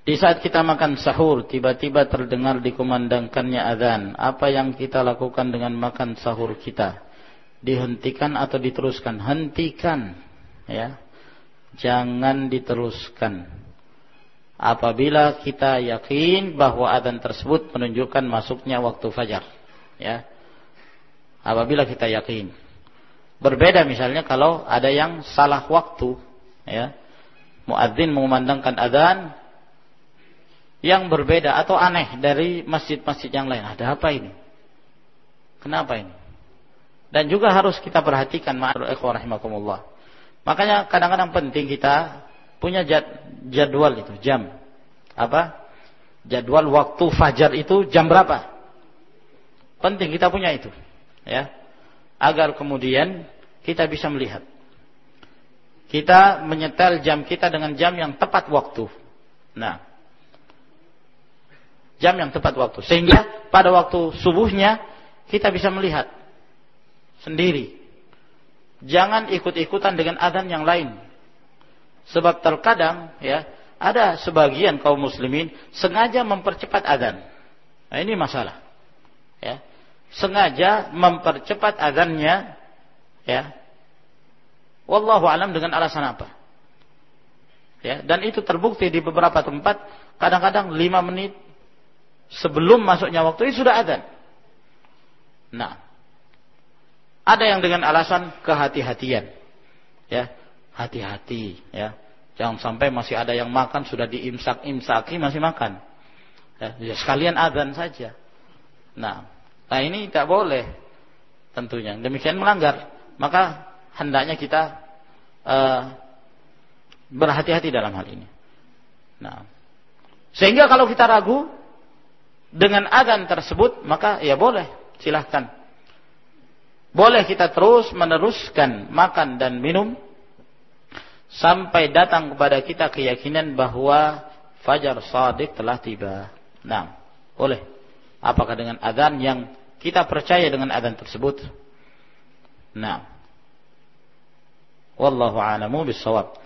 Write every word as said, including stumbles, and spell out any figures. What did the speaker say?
Di saat kita makan sahur, tiba-tiba terdengar dikumandangkannya azan. Apa yang kita lakukan dengan makan sahur kita? Dihentikan atau diteruskan? Hentikan, ya. Jangan diteruskan. Apabila kita yakin bahwa azan tersebut menunjukkan masuknya waktu fajar, ya. Apabila kita yakin. Berbeda misalnya kalau ada yang salah waktu, ya. Muadzin mengumandangkan azan yang berbeda atau aneh dari masjid-masjid yang lain. Ada apa ini? Kenapa ini? Dan juga harus kita perhatikan, ma'al ikhwah rahimakumullah. Makanya kadang-kadang penting kita punya jad, jadwal itu, jam. Apa? Jadwal waktu fajar itu jam berapa? Penting kita punya itu, ya. Agar kemudian kita bisa melihat. Kita menyetel jam kita dengan jam yang tepat waktu. Nah, jam yang tepat waktu. Sehingga pada waktu subuhnya kita bisa melihat sendiri. Jangan ikut-ikutan dengan adzan yang lain. Sebab terkadang ya ada sebagian kaum muslimin sengaja mempercepat adzan. Nah, ini masalah. Ya. Sengaja mempercepat adzannya, ya. Wallahu alam dengan alasan apa? Ya, dan itu terbukti di beberapa tempat kadang-kadang lima menit sebelum masuknya waktu itu sudah adzan. Nah, ada yang dengan alasan kehati-hatian, ya, hati-hati, ya, jangan sampai masih ada yang makan sudah diimsak-imsaki masih makan, ya, ya sekalian adzan saja. Nah, nah ini tidak boleh, tentunya demikian melanggar. Maka hendaknya kita uh, berhati-hati dalam hal ini. Nah, sehingga kalau kita ragu dengan adzan tersebut, maka ya boleh, silahkan. Boleh kita terus meneruskan makan dan minum sampai datang kepada kita keyakinan bahwa fajar shadiq telah tiba. Nah, boleh. Apakah dengan adzan yang kita percaya dengan adzan tersebut? Nah, wallahu a'lamu bissawab.